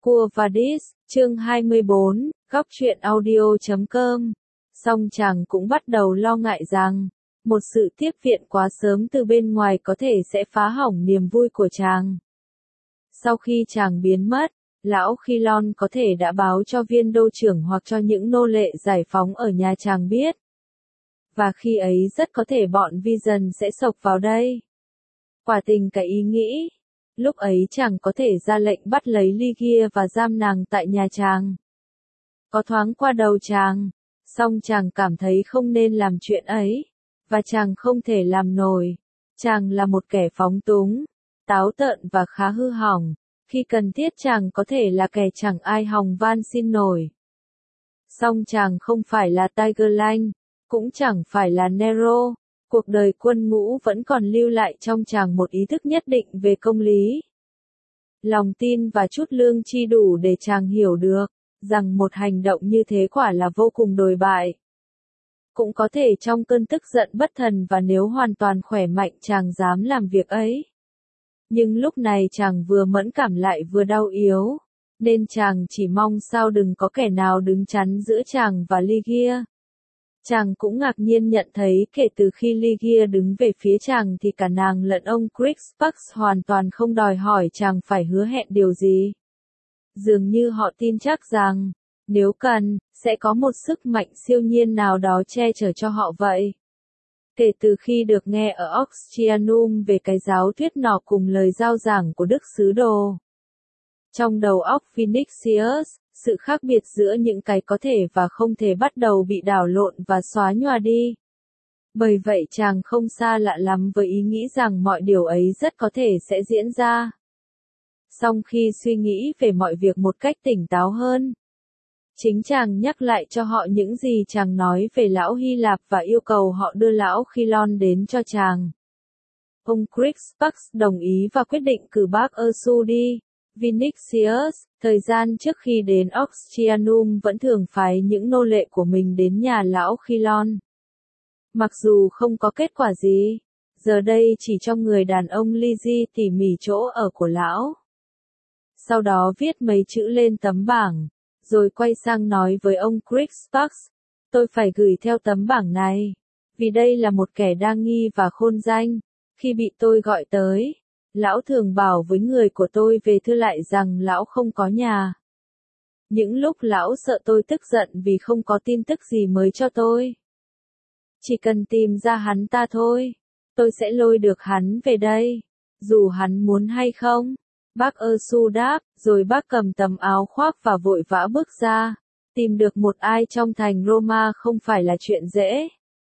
Quo Vadis, chương 24, góc truyện audio.com. Song chàng cũng bắt đầu lo ngại rằng, một sự tiếp viện quá sớm từ bên ngoài có thể sẽ phá hỏng niềm vui của chàng. Sau khi chàng biến mất, lão Khilon có thể đã báo cho viên đô trưởng hoặc cho những nô lệ giải phóng ở nhà chàng biết. Và khi ấy rất có thể bọn Vision sẽ xộc vào đây. Quả tình cái ý nghĩ. Lúc ấy chàng có thể ra lệnh bắt lấy Ligia và giam nàng tại nhà chàng. Có thoáng qua đầu chàng, song chàng cảm thấy không nên làm chuyện ấy, và chàng không thể làm nổi. Chàng là một kẻ phóng túng, táo tợn và khá hư hỏng, khi cần thiết chàng có thể là kẻ chẳng ai hòng van xin nổi. Song chàng không phải là Tiger Lanh, cũng chẳng phải là Nero. Cuộc đời quân ngũ vẫn còn lưu lại trong chàng một ý thức nhất định về công lý. Lòng tin và chút lương tri đủ để chàng hiểu được, rằng một hành động như thế quả là vô cùng đồi bại. Cũng có thể trong cơn tức giận bất thần và nếu hoàn toàn khỏe mạnh chàng dám làm việc ấy. Nhưng lúc này chàng vừa mẫn cảm lại vừa đau yếu, nên chàng chỉ mong sao đừng có kẻ nào đứng chắn giữa chàng và Ligia. Chàng cũng ngạc nhiên nhận thấy kể từ khi Ligia đứng về phía chàng thì cả nàng lẫn ông Crixpax hoàn toàn không đòi hỏi chàng phải hứa hẹn điều gì. Dường như họ tin chắc rằng, nếu cần, sẽ có một sức mạnh siêu nhiên nào đó che chở cho họ vậy. Kể từ khi được nghe ở Oxyanium về cái giáo thuyết nọ cùng lời giao giảng của Đức Sứ Đồ. Trong đầu óc Vinicius, sự khác biệt giữa những cái có thể và không thể bắt đầu bị đảo lộn và xóa nhòa đi. Bởi vậy chàng không xa lạ lắm với ý nghĩ rằng mọi điều ấy rất có thể sẽ diễn ra. Song khi suy nghĩ về mọi việc một cách tỉnh táo hơn, chính chàng nhắc lại cho họ những gì chàng nói về lão Hy Lạp và yêu cầu họ đưa lão Khilon đến cho chàng. Ông Crixpax đồng ý và quyết định cử bác Ursu đi. Vinicius, thời gian trước khi đến Oxyanium vẫn thường phái những nô lệ của mình đến nhà lão Khilon. Mặc dù không có kết quả gì, giờ đây chỉ trong người đàn ông Lizzie tỉ mỉ chỗ ở của lão. Sau đó viết mấy chữ lên tấm bảng, rồi quay sang nói với ông Crixpax, tôi phải gửi theo tấm bảng này, vì đây là một kẻ đa nghi và khôn danh. Khi bị tôi gọi tới, lão thường bảo với người của tôi về thư lại rằng lão không có nhà. Những lúc lão sợ tôi tức giận vì không có tin tức gì mới cho tôi. Chỉ cần tìm ra hắn ta thôi, tôi sẽ lôi được hắn về đây, dù hắn muốn hay không. Bác Ursu đáp, rồi bác cầm tấm áo khoác và vội vã bước ra. Tìm được một ai trong thành Roma không phải là chuyện dễ.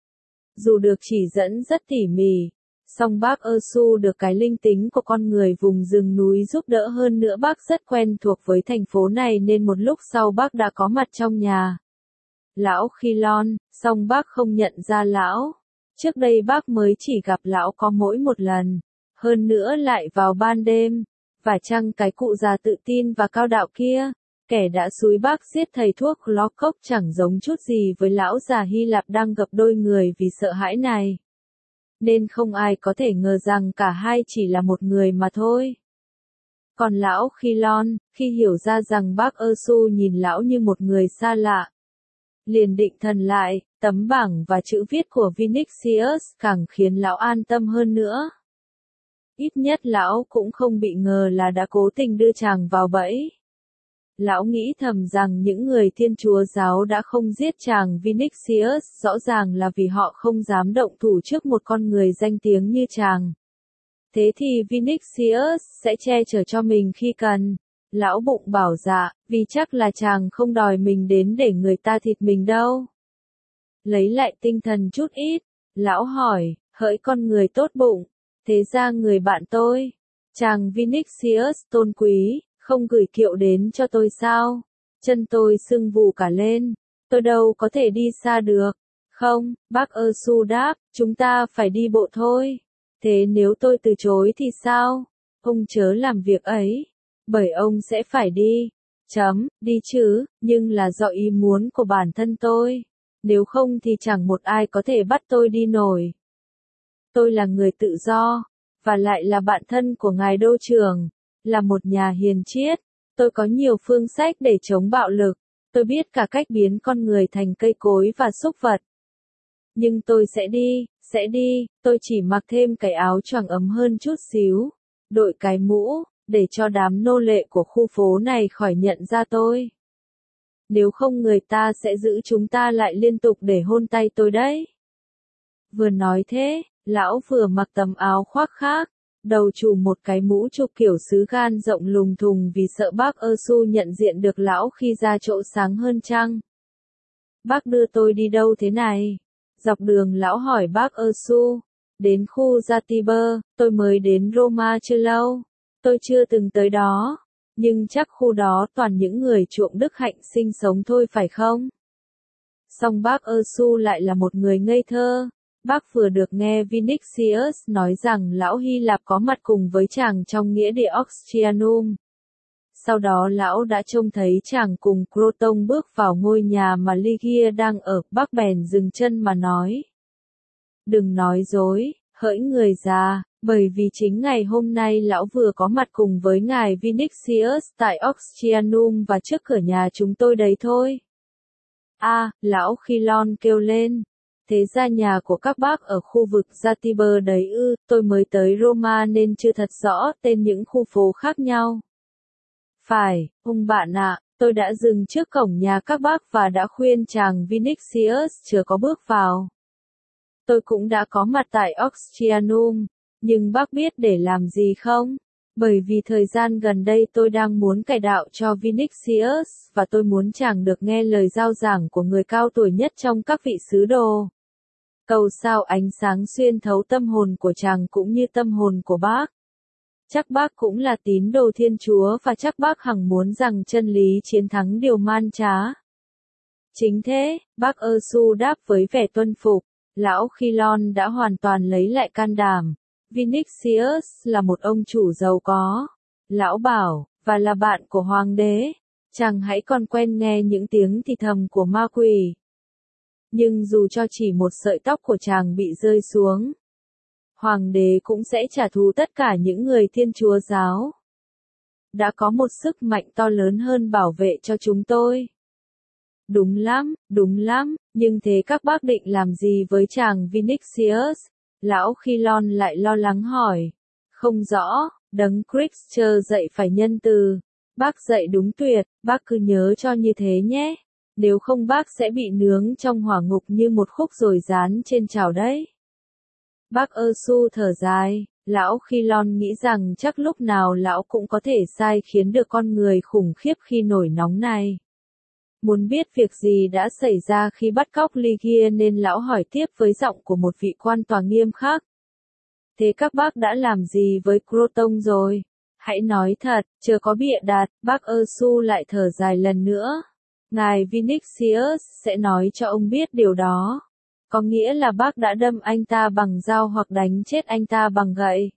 Dù được chỉ dẫn rất tỉ mỉ, song bác Ursu được cái linh tính của con người vùng rừng núi giúp đỡ hơn nữa, bác rất quen thuộc với thành phố này nên một lúc sau bác đã có mặt trong nhà lão Khilon, song bác không nhận ra lão. Trước đây bác mới chỉ gặp lão có mỗi một lần, hơn nữa lại vào ban đêm. Và chăng cái cụ già tự tin và cao đạo kia, kẻ đã xúi bác giết thầy thuốc Lockock chẳng giống chút gì với lão già Hy Lạp đang gập đôi người vì sợ hãi này. Nên không ai có thể ngờ rằng cả hai chỉ là một người mà thôi. Còn lão Khilon, khi hiểu ra rằng bác Ursu nhìn lão như một người xa lạ, liền định thần lại, tấm bảng và chữ viết của Vinicius càng khiến lão an tâm hơn nữa. Ít nhất lão cũng không bị ngờ là đã cố tình đưa chàng vào bẫy. Lão nghĩ thầm rằng những người Thiên Chúa giáo đã không giết chàng Vinicius rõ ràng là vì họ không dám động thủ trước một con người danh tiếng như chàng. Thế thì Vinicius sẽ che chở cho mình khi cần. Lão bụng bảo dạ, vì chắc là chàng không đòi mình đến để người ta thịt mình đâu. Lấy lại tinh thần chút ít, lão hỏi, hỡi con người tốt bụng, thế ra người bạn tôi, chàng Vinicius tôn quý, không gửi kiệu đến cho tôi sao? Chân tôi sưng vù cả lên, tôi đâu có thể đi xa được. Không, bác Ursu đáp, chúng ta phải đi bộ thôi. Thế nếu tôi từ chối thì sao? Ông chớ làm việc ấy, bởi ông sẽ phải đi. Đi chứ, nhưng là do ý muốn của bản thân tôi. Nếu không thì chẳng một ai có thể bắt tôi đi nổi. Tôi là người tự do, và lại là bạn thân của ngài đô trưởng, là một nhà hiền triết. Tôi có nhiều phương sách để chống bạo lực. Tôi biết cả cách biến con người thành cây cối và súc vật. Nhưng tôi sẽ đi, tôi chỉ mặc thêm cái áo choàng ấm hơn chút xíu, đội cái mũ, để cho đám nô lệ của khu phố này khỏi nhận ra tôi. Nếu không người ta sẽ giữ chúng ta lại liên tục để hôn tay tôi đấy. Vừa nói thế, lão vừa mặc tấm áo khoác khác, đầu trùm một cái mũ chụp kiểu sứ gan rộng lùng thùng vì sợ bác Su nhận diện được lão khi ra chỗ sáng hơn chăng. Bác đưa tôi đi đâu thế này? Dọc đường lão hỏi bác Su. Đến khu Zatiber, tôi mới đến Roma chưa lâu. Tôi chưa từng tới đó. Nhưng chắc khu đó toàn những người chuộng đức hạnh sinh sống thôi phải không? Song bác Su lại là một người ngây thơ. Bác vừa được nghe Vinicius nói rằng lão Hy Lạp có mặt cùng với chàng trong nghĩa địa Oxtianum. Sau đó lão đã trông thấy chàng cùng Croton bước vào ngôi nhà mà Ligia đang ở, bác bèn dừng chân mà nói. Đừng nói dối, hỡi người già, bởi vì chính ngày hôm nay lão vừa có mặt cùng với ngài Vinicius tại Oxtianum và trước cửa nhà chúng tôi đấy thôi. Lão Khilon kêu lên. Thế ra nhà của các bác ở khu vực Zatiber đấy ư, tôi mới tới Roma nên chưa thật rõ tên những khu phố khác nhau. Phải, ông bạn ạ, tôi đã dừng trước cổng nhà các bác và đã khuyên chàng Vinicius chưa có bước vào. Tôi cũng đã có mặt tại Oxtianum, nhưng bác biết để làm gì không? Bởi vì thời gian gần đây tôi đang muốn cải đạo cho Vinicius, và tôi muốn chàng được nghe lời rao giảng của người cao tuổi nhất trong các vị sứ đồ. Cầu sao ánh sáng xuyên thấu tâm hồn của chàng cũng như tâm hồn của bác. Chắc bác cũng là tín đồ Thiên Chúa và chắc bác hằng muốn rằng chân lý chiến thắng điều man trá. Chính thế, bác Su đáp với vẻ tuân phục. Lão Khilon đã hoàn toàn lấy lại can đảm. Vinicius là một ông chủ giàu có. Lão bảo, và là bạn của hoàng đế. Chàng hãy còn quen nghe những tiếng thì thầm của ma quỷ. Nhưng dù cho chỉ một sợi tóc của chàng bị rơi xuống, hoàng đế cũng sẽ trả thù tất cả những người Thiên Chúa giáo. Đã có một sức mạnh to lớn hơn bảo vệ cho chúng tôi. Đúng lắm, nhưng thế các bác định làm gì với chàng Vinicius? Lão Khilon lại lo lắng hỏi. Không rõ, đấng Christ dạy phải nhân từ. Bác dạy đúng tuyệt, bác cứ nhớ cho như thế nhé. Nếu không bác sẽ bị nướng trong hỏa ngục như một khúc rồi dán trên chảo đấy. Bác Su thở dài, lão Khilon nghĩ rằng chắc lúc nào lão cũng có thể sai khiến được con người khủng khiếp khi nổi nóng này. Muốn biết việc gì đã xảy ra khi bắt cóc Ligia nên lão hỏi tiếp với giọng của một vị quan tòa nghiêm khắc. Thế các bác đã làm gì với Croton rồi? Hãy nói thật, chưa có bịa đặt, bác Su lại thở dài lần nữa. Ngài Vinicius sẽ nói cho ông biết điều đó. Có nghĩa là bác đã đâm anh ta bằng dao hoặc đánh chết anh ta bằng gậy.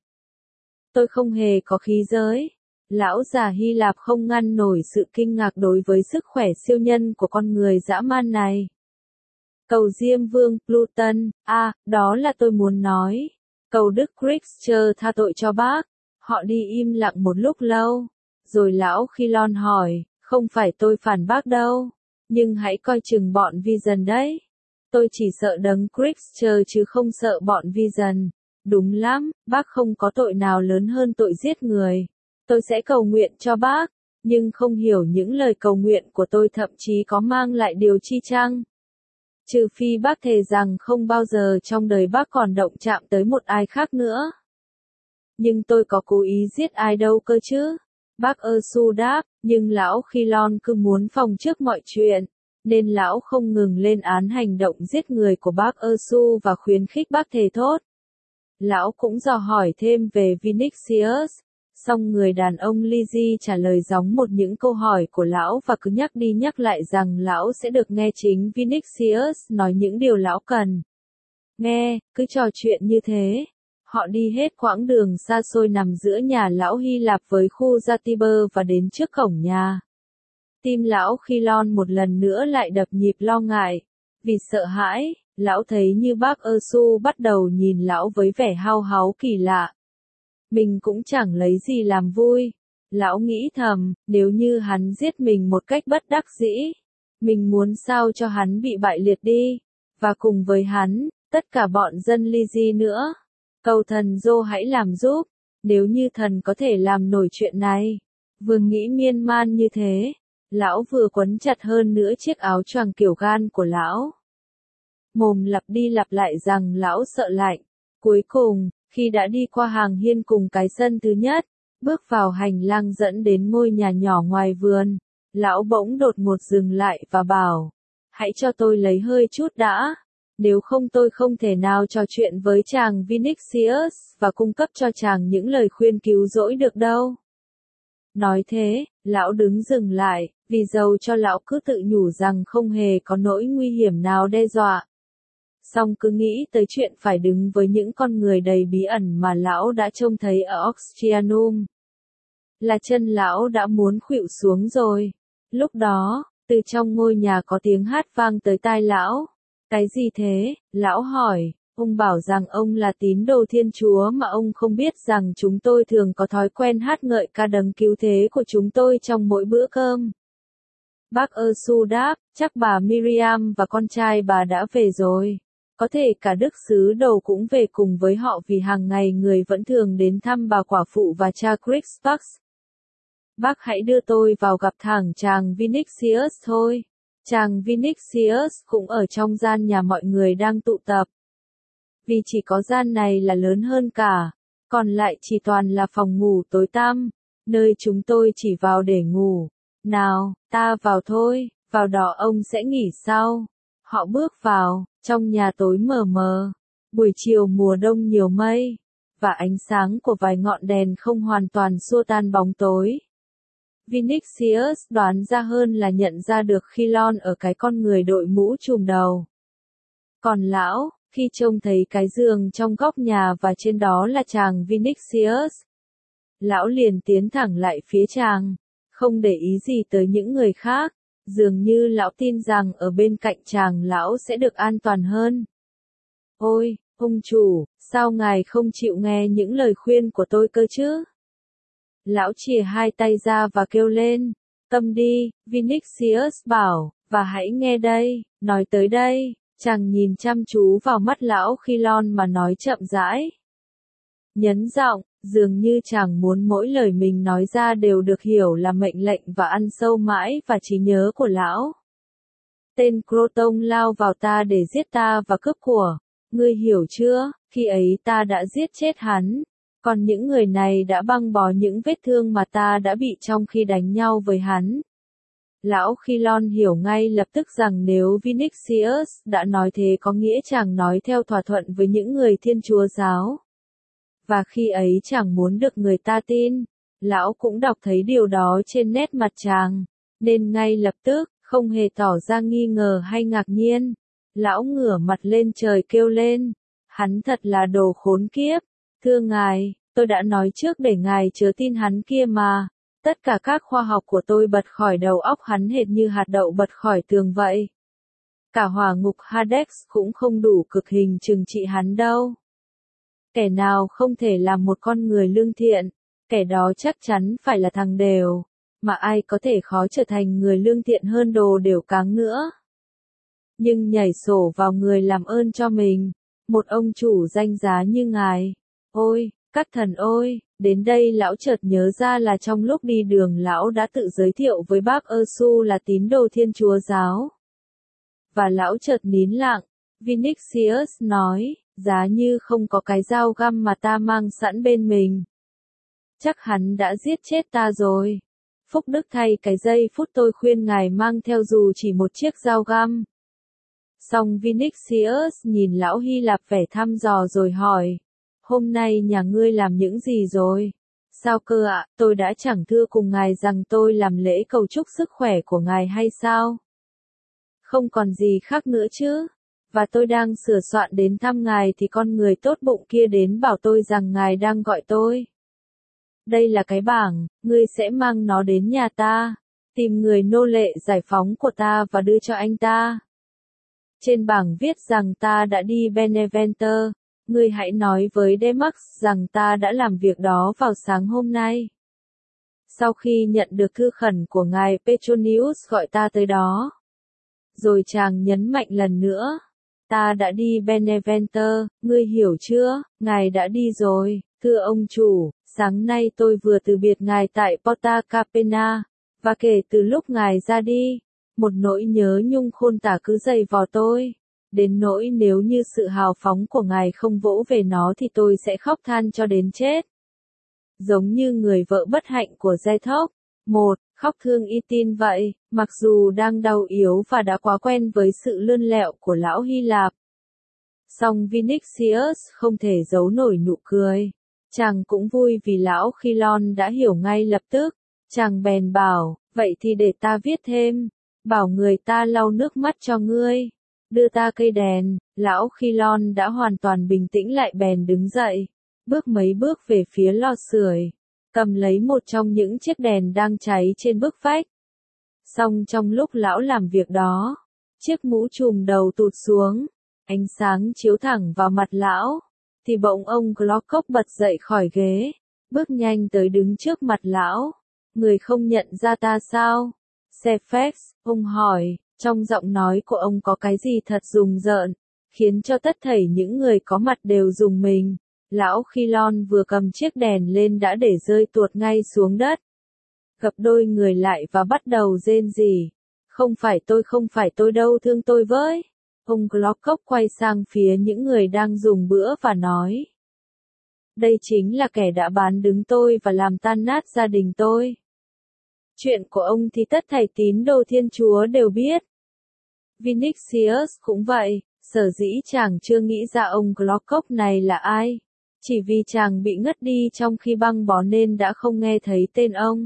Tôi không hề có khí giới. Lão già Hy Lạp không ngăn nổi sự kinh ngạc đối với sức khỏe siêu nhân của con người dã man này. Cầu Diêm Vương Pluton, đó là tôi muốn nói. Cầu Đức Christ tha tội cho bác. Họ đi im lặng một lúc lâu. Rồi lão Khilon hỏi, không phải tôi phản bác đâu. Nhưng hãy coi chừng bọn Vision đấy. Tôi chỉ sợ đấng Christ chứ không sợ bọn Vision. Đúng lắm, bác không có tội nào lớn hơn tội giết người. Tôi sẽ cầu nguyện cho bác, nhưng không hiểu những lời cầu nguyện của tôi thậm chí có mang lại điều chi chăng? Trừ phi bác thề rằng không bao giờ trong đời bác còn động chạm tới một ai khác nữa. Nhưng tôi có cố ý giết ai đâu cơ chứ? Bác Su đáp, nhưng lão Khilon cứ muốn phòng trước mọi chuyện, nên lão không ngừng lên án hành động giết người của bác Su và khuyến khích bác thề thốt. Lão cũng dò hỏi thêm về Vinicius. Song người đàn ông Lizzie trả lời giống một những câu hỏi của lão và cứ nhắc đi nhắc lại rằng lão sẽ được nghe chính Vinicius nói những điều lão cần nghe, cứ trò chuyện như thế. Họ đi hết quãng đường xa xôi nằm giữa nhà lão Hy Lạp với khu Zatiber và đến trước cổng nhà. Tim lão Khilon một lần nữa lại đập nhịp lo ngại. Vì sợ hãi, lão thấy như bác Su bắt đầu nhìn lão với vẻ hao háu kỳ lạ. Mình cũng chẳng lấy gì làm vui. Lão nghĩ thầm, nếu như hắn giết mình một cách bất đắc dĩ, mình muốn sao cho hắn bị bại liệt đi, và cùng với hắn, tất cả bọn dân Lygi nữa. Cầu thần Dô hãy làm giúp, nếu như thần có thể làm nổi chuyện này. Vừa nghĩ miên man như thế, lão vừa quấn chặt hơn nữa chiếc áo choàng kiểu gan của lão. Mồm lặp đi lặp lại rằng lão sợ lạnh. Cuối cùng, khi đã đi qua hàng hiên cùng cái sân thứ nhất, bước vào hành lang dẫn đến ngôi nhà nhỏ ngoài vườn, lão bỗng đột ngột dừng lại và bảo, hãy cho tôi lấy hơi chút đã, nếu không tôi không thể nào trò chuyện với chàng Vinicius và cung cấp cho chàng những lời khuyên cứu rỗi được đâu. Nói thế, lão đứng dừng lại, vì dầu cho lão cứ tự nhủ rằng không hề có nỗi nguy hiểm nào đe dọa. Song cứ nghĩ tới chuyện phải đứng với những con người đầy bí ẩn mà lão đã trông thấy ở Oxyanium. Là chân lão đã muốn khuỵu xuống rồi. Lúc đó, từ trong ngôi nhà có tiếng hát vang tới tai lão. Cái gì thế? Lão hỏi. Ông bảo rằng ông là tín đồ Thiên Chúa mà ông không biết rằng chúng tôi thường có thói quen hát ngợi ca đấng cứu thế của chúng tôi trong mỗi bữa cơm. Bác Ơ-su đáp, chắc bà Miriam và con trai bà đã về rồi. Có thể cả đức sứ đầu cũng về cùng với họ vì hàng ngày người vẫn thường đến thăm bà quả phụ và cha Crispus. Bác hãy đưa tôi vào gặp thẳng chàng Vinicius thôi. Chàng Vinicius cũng ở trong gian nhà mọi người đang tụ tập. Vì chỉ có gian này là lớn hơn cả, còn lại chỉ toàn là phòng ngủ tối tăm, nơi chúng tôi chỉ vào để ngủ. Nào, ta vào thôi, vào đó ông sẽ nghỉ sau. Họ bước vào, trong nhà tối mờ mờ, buổi chiều mùa đông nhiều mây, và ánh sáng của vài ngọn đèn không hoàn toàn xua tan bóng tối. Vinicius đoán ra hơn là nhận ra được Khilon ở cái con người đội mũ trùm đầu. Còn lão, khi trông thấy cái giường trong góc nhà và trên đó là chàng Vinicius, lão liền tiến thẳng lại phía chàng, không để ý gì tới những người khác, dường như lão tin rằng ở bên cạnh chàng lão sẽ được an toàn hơn. Ôi, ông chủ, sao ngài không chịu nghe những lời khuyên của tôi cơ chứ? Lão chìa hai tay ra và kêu lên, câm đi, Vinicius bảo, và hãy nghe đây, nói tới đây, chàng nhìn chăm chú vào mắt lão Khilon mà nói chậm rãi. Nhấn giọng, dường như chàng muốn mỗi lời mình nói ra đều được hiểu là mệnh lệnh và ăn sâu mãi vào trí nhớ của lão. Tên Croton lao vào ta để giết ta và cướp của, ngươi hiểu chưa, khi ấy ta đã giết chết hắn. Còn những người này đã băng bó những vết thương mà ta đã bị trong khi đánh nhau với hắn. Lão Khilon hiểu ngay lập tức rằng nếu Vinicius đã nói thế có nghĩa chàng nói theo thỏa thuận với những người Thiên Chúa giáo. Và khi ấy chàng muốn được người ta tin. Lão cũng đọc thấy điều đó trên nét mặt chàng, nên ngay lập tức, không hề tỏ ra nghi ngờ hay ngạc nhiên. Lão ngửa mặt lên trời kêu lên. Hắn thật là đồ khốn kiếp. Thưa ngài, tôi đã nói trước để ngài chớ tin hắn kia mà. Tất cả các khoa học của tôi bật khỏi đầu óc hắn hệt như hạt đậu bật khỏi tường vậy. Cả hỏa ngục Hades cũng không đủ cực hình trừng trị hắn đâu. Kẻ nào không thể làm một con người lương thiện, kẻ đó chắc chắn phải là thằng đều, mà ai có thể khó trở thành người lương thiện hơn đồ đều cáng nữa. Nhưng nhảy sổ vào người làm ơn cho mình, một ông chủ danh giá như ngài. Ôi, các thần ơi, đến đây lão chợt nhớ ra là trong lúc đi đường lão đã tự giới thiệu với bác Ơ-su là tín đồ Thiên Chúa giáo. Và lão chợt nín lặng, Vinicius nói, giá như không có cái dao găm mà ta mang sẵn bên mình. Chắc hắn đã giết chết ta rồi. Phúc đức thay cái giây phút tôi khuyên ngài mang theo dù chỉ một chiếc dao găm. Xong Vinicius nhìn lão Hy Lạp vẻ thăm dò rồi hỏi. Hôm nay nhà ngươi làm những gì rồi? Sao cơ ạ, tôi đã chẳng thưa cùng ngài rằng tôi làm lễ cầu chúc sức khỏe của ngài hay sao? Không còn gì khác nữa chứ? Và tôi đang sửa soạn đến thăm ngài thì con người tốt bụng kia đến bảo tôi rằng ngài đang gọi tôi. Đây là cái bảng, ngươi sẽ mang nó đến nhà ta, tìm người nô lệ giải phóng của ta và đưa cho anh ta. Trên bảng viết rằng ta đã đi Benevento, ngươi hãy nói với Demax rằng ta đã làm việc đó vào sáng hôm nay. Sau khi nhận được thư khẩn của ngài Petronius gọi ta tới đó. Rồi chàng nhấn mạnh lần nữa. Ta đã đi Beneventer, ngươi hiểu chưa, ngài đã đi rồi, thưa ông chủ, sáng nay tôi vừa từ biệt ngài tại Porta Capena, và kể từ lúc ngài ra đi, một nỗi nhớ nhung khôn tả cứ dày vò tôi. Đến nỗi nếu như sự hào phóng của ngài không vỗ về nó thì tôi sẽ khóc than cho đến chết. Giống như người vợ bất hạnh của Zethok. Khóc thương y tin vậy, mặc dù đang đau yếu và đã quá quen với sự lươn lẹo của lão Hy Lạp. Song Vinicius không thể giấu nổi nụ cười. Chàng cũng vui vì lão Khilon đã hiểu ngay lập tức. Chàng bèn bảo, vậy thì để ta viết thêm. Bảo người ta lau nước mắt cho ngươi. Đưa ta cây đèn. Lão Khilon đã hoàn toàn bình tĩnh lại bèn đứng dậy. Bước mấy bước về phía lò sưởi. Cầm lấy một trong những chiếc đèn đang cháy trên bức vách. Song trong lúc lão làm việc đó, chiếc mũ trùm đầu tụt xuống, ánh sáng chiếu thẳng vào mặt lão, thì bỗng ông Glockock bật dậy khỏi ghế, bước nhanh tới đứng trước mặt lão. Người không nhận ra ta sao? Cephas, ông hỏi, trong giọng nói của ông có cái gì thật rùng rợn, khiến cho tất thảy những người có mặt đều rùng mình. Lão Khilon vừa cầm chiếc đèn lên đã để rơi tuột ngay xuống đất. Gập đôi người lại và bắt đầu rên rỉ. Không phải tôi đâu, thương tôi với. Ông Glockock quay sang phía những người đang dùng bữa và nói. Đây chính là kẻ đã bán đứng tôi và làm tan nát gia đình tôi. Chuyện của ông thì tất thảy tín đồ Thiên Chúa đều biết. Vinicius cũng vậy, sở dĩ chàng chưa nghĩ ra ông Glockock này là ai. Chỉ vì chàng bị ngất đi trong khi băng bó nên đã không nghe thấy tên ông.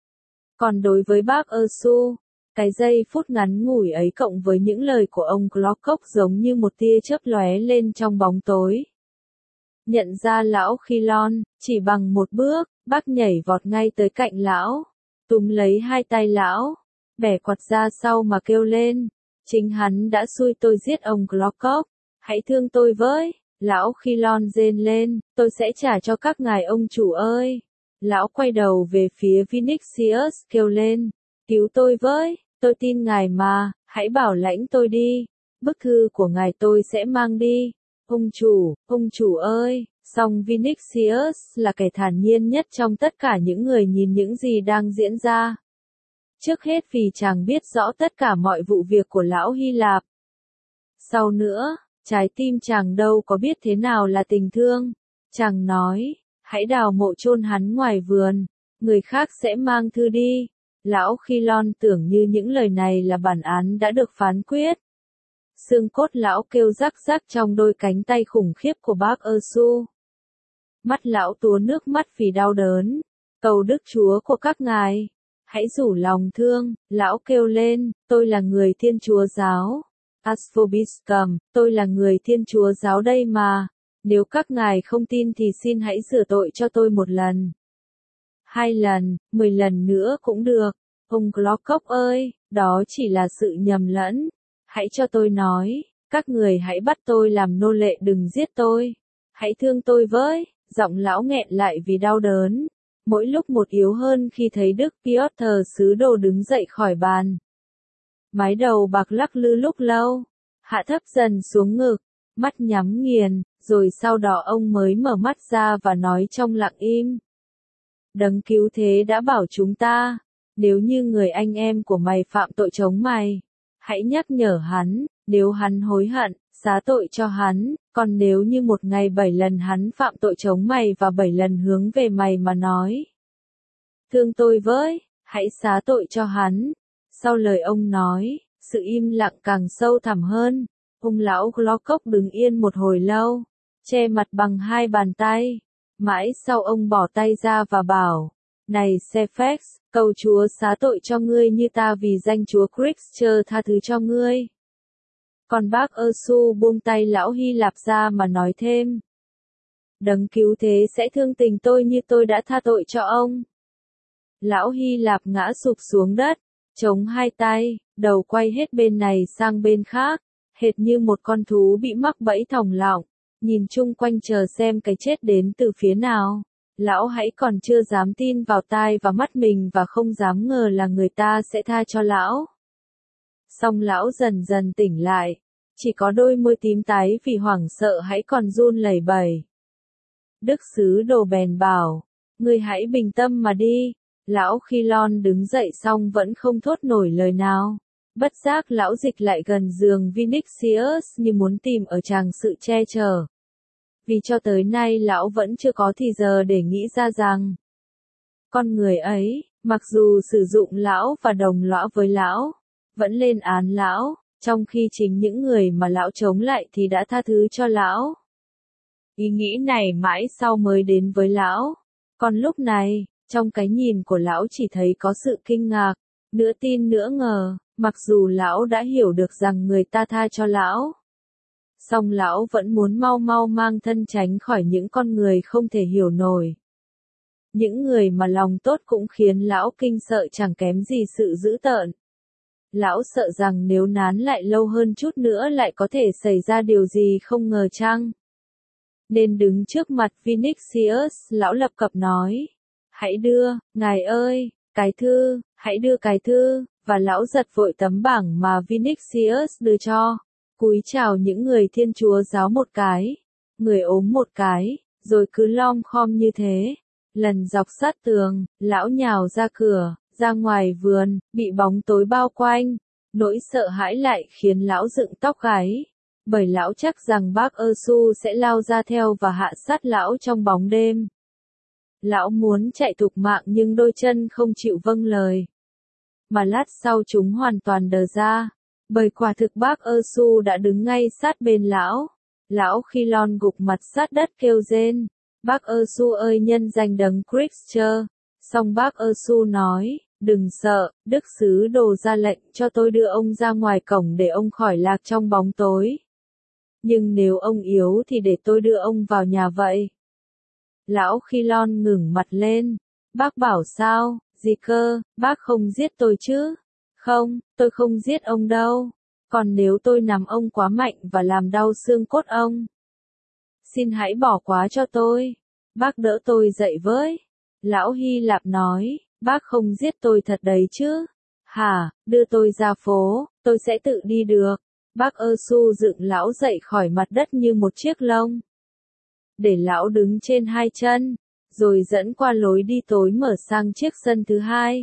Còn đối với bác Ursu, cái giây phút ngắn ngủi ấy cộng với những lời của ông Glockock giống như một tia chớp lóe lên trong bóng tối. Nhận ra lão Khilon, chỉ bằng một bước, bác nhảy vọt ngay tới cạnh lão, túm lấy hai tay lão, bẻ quạt ra sau mà kêu lên. Chính hắn đã xui tôi giết ông Glockock, hãy thương tôi với. Lão Khilon rên lên, tôi sẽ trả cho các ngài ông chủ ơi. Lão quay đầu về phía Vinicius kêu lên, cứu tôi với, tôi tin ngài mà, hãy bảo lãnh tôi đi. Bức thư của ngài tôi sẽ mang đi. Ông chủ ơi. Song Vinicius là kẻ thản nhiên nhất trong tất cả những người nhìn những gì đang diễn ra. Trước hết vì chàng biết rõ tất cả mọi vụ việc của lão Hy Lạp. Sau nữa, trái tim chàng đâu có biết thế nào là tình thương. Chàng nói, hãy đào mộ chôn hắn ngoài vườn, người khác sẽ mang thư đi. Lão Khilon tưởng như những lời này là bản án đã được phán quyết. Xương cốt lão kêu rắc rắc trong đôi cánh tay khủng khiếp của bác Ursu. Mắt lão túa nước mắt vì đau đớn. Cầu Đức Chúa của các ngài, hãy rủ lòng thương. Lão kêu lên, tôi là người Thiên Chúa giáo. Asphobiscum, tôi là người Thiên Chúa giáo đây mà. Nếu các ngài không tin thì xin hãy rửa tội cho tôi 1 lần. 2 lần, 10 lần nữa cũng được. Ông Glockock ơi, đó chỉ là sự nhầm lẫn. Hãy cho tôi nói, các người hãy bắt tôi làm nô lệ, đừng giết tôi. Hãy thương tôi với. Giọng lão nghẹn lại vì đau đớn. Mỗi lúc một yếu hơn khi thấy Đức Piotr sứ đồ đứng dậy khỏi bàn. Mái đầu bạc lắc lư lúc lâu, hạ thấp dần xuống ngực, mắt nhắm nghiền, rồi sau đó ông mới mở mắt ra và nói trong lặng im. Đấng cứu thế đã bảo chúng ta, nếu như người anh em của mày phạm tội chống mày, hãy nhắc nhở hắn, nếu hắn hối hận, xá tội cho hắn, còn nếu như một ngày 7 lần hắn phạm tội chống mày và 7 lần hướng về mày mà nói, thương tôi với, hãy xá tội cho hắn. Sau lời ông nói, sự im lặng càng sâu thẳm hơn. Ông lão Glockock đứng yên một hồi lâu, che mặt bằng 2 bàn tay. Mãi sau ông bỏ tay ra và bảo, này Cephas, cầu Chúa xá tội cho ngươi như ta vì danh Chúa Christ tha thứ cho ngươi. Còn bác Ursu buông tay lão Hy Lạp ra mà nói thêm. Đấng cứu thế sẽ thương tình tôi như tôi đã tha tội cho ông. Lão Hy Lạp ngã sụp xuống đất, chống 2 tay, đầu quay hết bên này sang bên khác, hệt như một con thú bị mắc bẫy thòng lọng, nhìn chung quanh chờ xem cái chết đến từ phía nào. Lão hãy còn chưa dám tin vào tai và mắt mình và không dám ngờ là người ta sẽ tha cho lão. Xong lão dần dần tỉnh lại, chỉ có đôi môi tím tái vì hoảng sợ hãy còn run lẩy bẩy. Đức sứ đồ bèn bảo, ngươi hãy bình tâm mà đi. Lão Khilon đứng dậy xong vẫn không thốt nổi lời nào. Bất giác lão dịch lại gần giường Vinicius như muốn tìm ở chàng sự che chở. Vì cho tới nay lão vẫn chưa có thì giờ để nghĩ ra rằng con người ấy, mặc dù sử dụng lão và đồng lõa với lão, vẫn lên án lão, trong khi chính những người mà lão chống lại thì đã tha thứ cho lão. Ý nghĩ này mãi sau mới đến với lão. Còn lúc này, trong cái nhìn của lão chỉ thấy có sự kinh ngạc, nửa tin nửa ngờ, mặc dù lão đã hiểu được rằng người ta tha cho lão. Song lão vẫn muốn mau mau mang thân tránh khỏi những con người không thể hiểu nổi. Những người mà lòng tốt cũng khiến lão kinh sợ chẳng kém gì sự dữ tợn. Lão sợ rằng nếu nán lại lâu hơn chút nữa lại có thể xảy ra điều gì không ngờ chăng. Nên đứng trước mặt Vinicius, lão lập cập nói, hãy đưa, ngài ơi, cái thư, hãy đưa cái thư, và lão giật vội tấm bảng mà Vinicius đưa cho, cúi chào những người Thiên Chúa giáo một cái, người ốm một cái, rồi cứ lom khom như thế. Lần dọc sát tường, lão nhào ra cửa, ra ngoài vườn, bị bóng tối bao quanh, nỗi sợ hãi lại khiến lão dựng tóc gáy. Bởi lão chắc rằng bác Ơ-su sẽ lao ra theo và hạ sát lão trong bóng đêm. Lão muốn chạy thục mạng nhưng đôi chân không chịu vâng lời. Mà lát sau chúng hoàn toàn đờ ra, bởi quả thực bác Ơ-su đã đứng ngay sát bên lão. Lão Khilon gục mặt sát đất kêu rên, bác Ơ-su ơi nhân danh đấng Christ. Xong bác Ơ-su nói, đừng sợ, đức sứ đồ ra lệnh cho tôi đưa ông ra ngoài cổng để ông khỏi lạc trong bóng tối. Nhưng nếu ông yếu thì để tôi đưa ông vào nhà vậy. Lão Khilon ngẩng mặt lên. Bác bảo sao, gì cơ, bác không giết tôi chứ? Không, tôi không giết ông đâu. Còn nếu tôi nắm ông quá mạnh và làm đau xương cốt ông, xin hãy bỏ quá cho tôi. Bác đỡ tôi dậy với. Lão Hy Lạp nói, bác không giết tôi thật đấy chứ? Hả, đưa tôi ra phố, tôi sẽ tự đi được. Bác Ơ-su dựng lão dậy khỏi mặt đất như một chiếc lông. Để lão đứng trên hai chân, rồi dẫn qua lối đi tối mở sang chiếc sân thứ hai.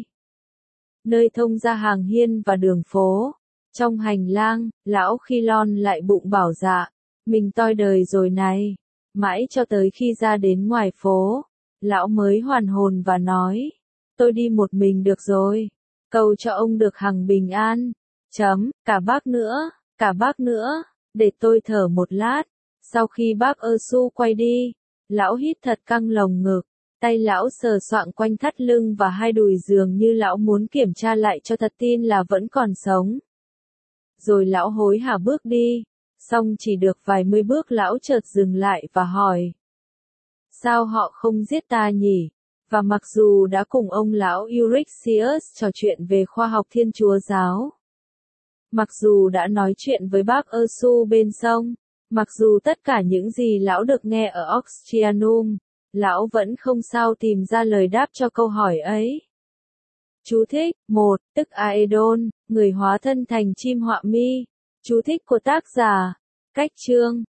Nơi thông ra hàng hiên và đường phố. Trong hành lang, lão Khilon lại bụng bảo dạ, mình toi đời rồi này. Mãi cho tới khi ra đến ngoài phố, lão mới hoàn hồn và nói, tôi đi một mình được rồi. Cầu cho ông được hằng bình an. Cả bác nữa, để tôi thở một lát. Sau khi bác Ơ-su quay đi, lão hít thật căng lồng ngực, tay lão sờ soạng quanh thắt lưng và hai đùi dường như lão muốn kiểm tra lại cho thật tin là vẫn còn sống. Rồi lão hối hả bước đi, xong chỉ được vài mươi bước lão chợt dừng lại và hỏi. Sao họ không giết ta nhỉ? Và mặc dù đã cùng ông lão Euryxius trò chuyện về khoa học Thiên Chúa giáo, mặc dù đã nói chuyện với bác Ơ-su bên sông, mặc dù tất cả những gì lão được nghe ở Oxytrianum, lão vẫn không sao tìm ra lời đáp cho câu hỏi ấy. Chú thích, 1, tức Aedon, người hóa thân thành chim họa mi. Chú thích của tác giả. Cách chương.